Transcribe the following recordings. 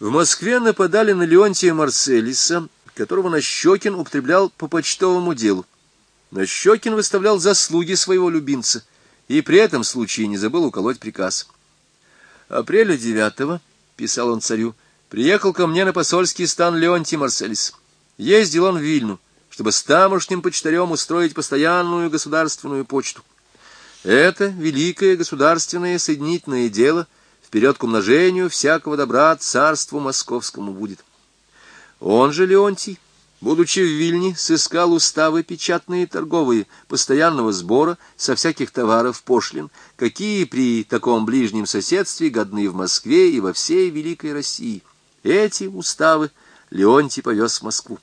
В Москве нападали на Леонтия Марселиса, которого Нащекин употреблял по почтовому делу. Нащекин выставлял заслуги своего любимца и при этом случае не забыл уколоть приказ. «Апреля 9-го, — писал он царю, — приехал ко мне на посольский стан Леонтий Марселис. Ездил он в Вильну, чтобы с тамошним почтарем устроить постоянную государственную почту. Это великое государственное соединительное дело вперед к умножению всякого добра царству московскому будет. Он же, Леонтий, будучи в Вильне, сыскал уставы печатные торговые, постоянного сбора со всяких товаров пошлин, какие при таком ближнем соседстве годны в Москве и во всей Великой России. Эти уставы Леонтий повез в Москву.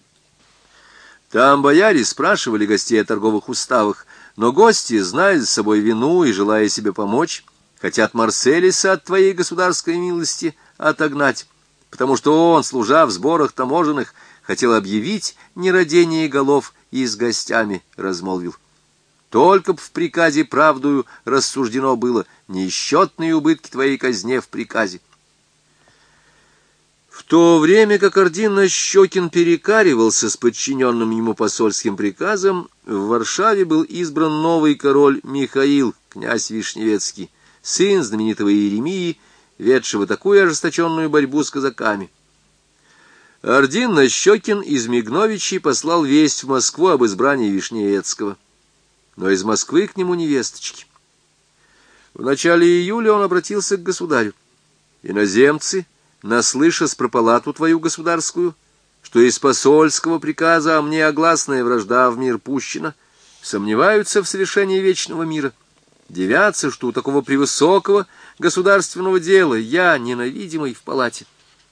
Там бояре спрашивали гостей о торговых уставах, но гости, зная за собой вину и желая себе помочь, хотят Марселиса от твоей государской милости отогнать, потому что он, служа в сборах таможенных, хотел объявить нерадение голов и с гостями размолвил. Только б в приказе правдою рассуждено было несчетные убытки твоей казне в приказе. В то время как Ордин Нащекин перекаривался с подчиненным ему посольским приказом, в Варшаве был избран новый король Михаил, князь Вишневецкий, сын знаменитого Иеремии, ведшего такую ожесточенную борьбу с казаками. Ордин Нащекин из Мигновичей послал весть в Москву об избрании Вишневецкого, но из Москвы к нему невесточки. В начале июля он обратился к государю. Иноземцы, наслышась про палату твою государскую, что из посольского приказа о мне огласная вражда в мир пущена, сомневаются в совершении вечного мира, дивятся, что у такого превысокого государственного дела я ненавидимый в палате.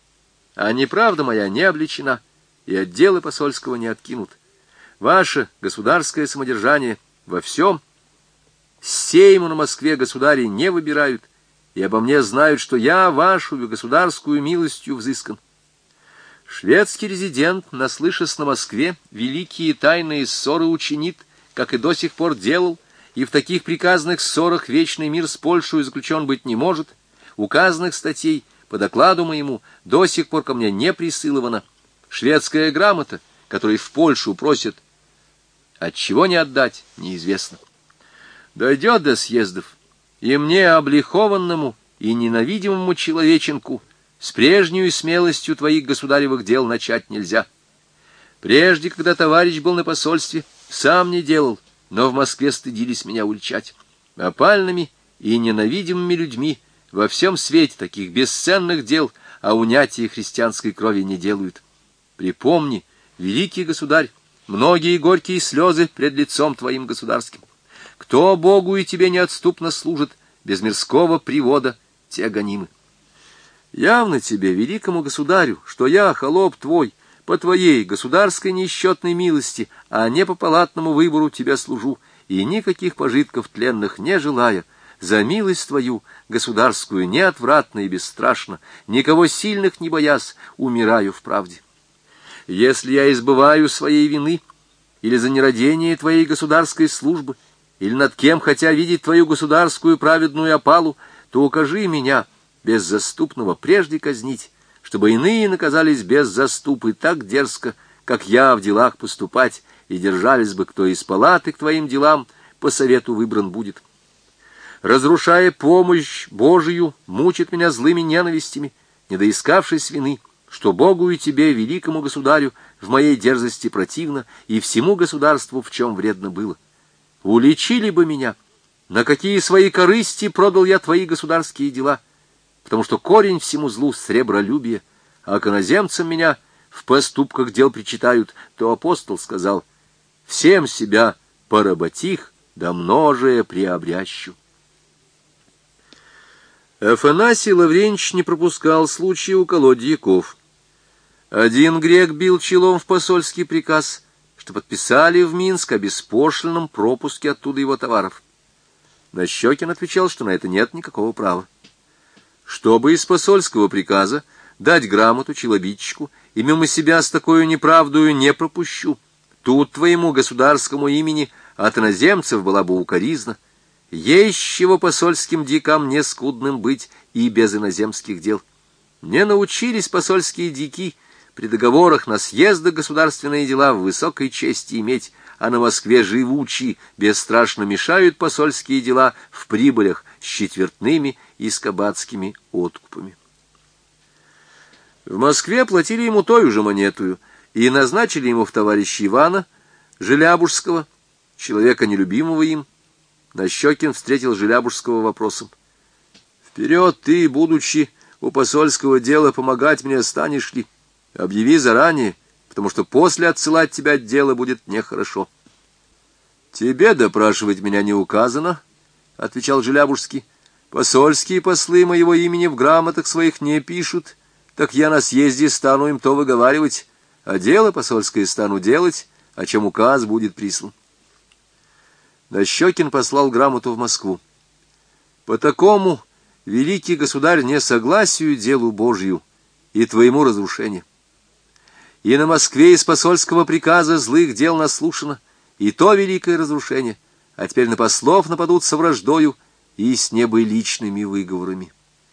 А неправда моя не обличена, и от дела посольского не откинут. Ваше государское самодержание во всем сейму на Москве государи не выбирают, и обо мне знают, что я вашу государскую милостью взыскан. Шведский резидент, наслышась на Москве, великие тайные ссоры учинит, как и до сих пор делал, и в таких приказных ссорах вечный мир с Польшей заключен быть не может. Указанных статей по докладу моему до сих пор ко мне не присыловано. Шведская грамота, которой в Польшу просят, отчего не отдать, неизвестно. Дойдет до съездов, и мне, облихованному и ненавидимому человеченку, с прежней смелостью твоих государевых дел начать нельзя. Прежде, когда товарищ был на посольстве, сам не делал, но в Москве стыдились меня уличать. Опальными и ненавидимыми людьми во всем свете таких бесценных дел о унятии христианской крови не делают. Припомни, великий государь, многие горькие слезы пред лицом твоим государским. Кто Богу и тебе неотступно служит, без мирского привода те гонимы. Явно тебе, великому государю, что я, холоп твой, по твоей государской неисчетной милости, а не по палатному выбору тебя служу, и никаких пожитков тленных не желая, за милость твою, государскую, неотвратно и бесстрашно, никого сильных не боясь, умираю в правде. Если я избываю своей вины, или за нерадение твоей государской службы, или над кем хотя видеть твою государскую праведную опалу, то укажи меня, беззаступного, прежде казнить, чтобы иные наказались без заступы так дерзко, как я в делах поступать, и держались бы, кто из палаты к твоим делам по совету выбран будет. Разрушая помощь Божию, мучит меня злыми ненавистями, не доискавшись вины, что Богу и тебе, великому государю, в моей дерзости противно, и всему государству в чем вредно было. Уличили бы меня, на какие свои корысти продал я твои государские дела, потому что корень всему злу — сребролюбие, а к иноземцам меня в поступках дел причитают, то апостол сказал: «Всем себя поработих, да множее приобрящу». Афанасий Лавренич не пропускал случая уколоть дьяков. Один грек бил челом в посольский приказ, что подписали в Минск о беспошлинном пропуске оттуда его товаров. Нащекин отвечал, что на это нет никакого права. Чтобы из посольского приказа дать грамоту челобитчику, и мимо себя с такой неправдою не пропущу. Тут твоему государскому имени от иноземцев была бы укоризна. Есть чего посольским дикам не скудным быть и без иноземских дел. Не научились посольские дики при договорах на съездах государственные дела в высокой чести иметь, а на Москве живучи, бесстрашно мешают посольские дела в прибылях с четвертными и с кабацкими откупами. В Москве платили ему той же монетою и назначили ему в товарищи Ивана Желябужского, человека нелюбимого им. Нащекин встретил Желябужского вопросом: «Вперед ты, будучи у посольского дела, помогать мне станешь ли? Объяви заранее, потому что после отсылать тебя от дела будет нехорошо». «Тебе допрашивать меня не указано», — отвечал Желябужский. «Посольские послы моего имени в грамотах своих не пишут, так я на съезде стану им то выговаривать, а дело посольское стану делать, о чем указ будет прислан». Нащекин послал грамоту в Москву. «По такому, великий государь, несогласию делу Божью и твоему разрушению. И на Москве из посольского приказа злых дел наслушано, и то великое разрушение, а теперь на послов нападут со враждою и с небыличными выговорами».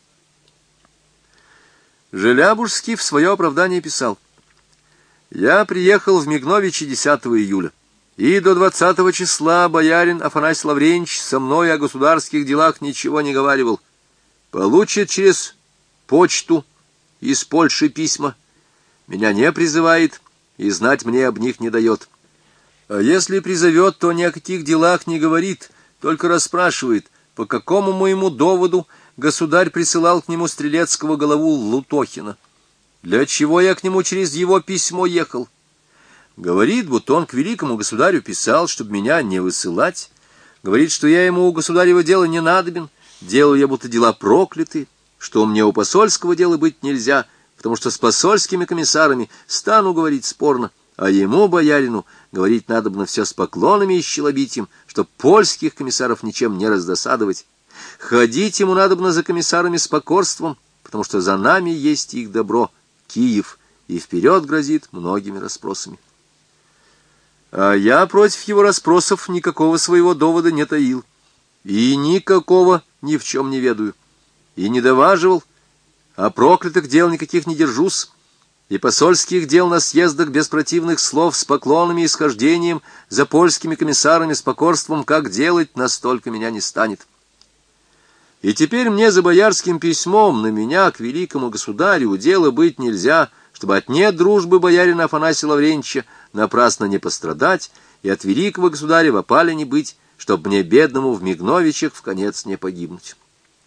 Желябужский в свое оправдание писал: «Я приехал в Мигновичи 10 июля, и до 20 числа боярин Афанасий Лавренич со мной о государских делах ничего не говаривал. Получит через почту из Польши письма, меня не призывает и знать мне об них не дает. А если призовет, то ни о каких делах не говорит, только расспрашивает, по какому моему доводу государь присылал к нему стрелецкого голову Лутохина, для чего я к нему через его письмо ехал. Говорит, будто он к великому государю писал, чтобы меня не высылать. Говорит, что я ему у государева дела не надобен, делаю я будто дела прокляты, что мне у посольского дела быть нельзя, потому что с посольскими комиссарами стану говорить спорно, а ему, боярину, говорить надобно все с поклонами и щелобитием, чтоб польских комиссаров ничем не раздосадовать. Ходить ему надобно за комиссарами с покорством, потому что за нами есть их добро, Киев, и вперед грозит многими расспросами». А я против его расспросов никакого своего довода не таил, и никакого ни в чем не ведаю, и не доваживал, а проклятых дел никаких не держусь, и посольских дел на съездах без противных слов с поклонами и схождением за польскими комиссарами с покорством, как делать, настолько меня не станет. И теперь мне за боярским письмом на меня к великому государю дело быть нельзя, чтобы от нет дружбы боярина Афанасия Лавренча напрасно не пострадать и от великого государя в опале не быть, чтоб мне, бедному, в Мигновичах вконец не погибнуть».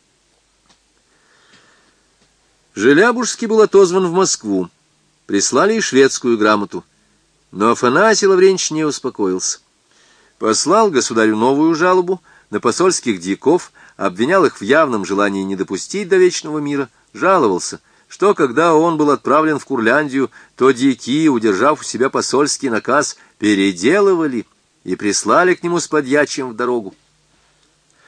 Желябужский был отозван в Москву. Прислали и шведскую грамоту. Но Афанасий Лавренч не успокоился. Послал государю новую жалобу на посольских дьяков, обвинял их в явном желании не допустить до вечного мира, жаловался, что, когда он был отправлен в Курляндию, то дьяки, удержав у себя посольский наказ, переделывали и прислали к нему с подьячим в дорогу.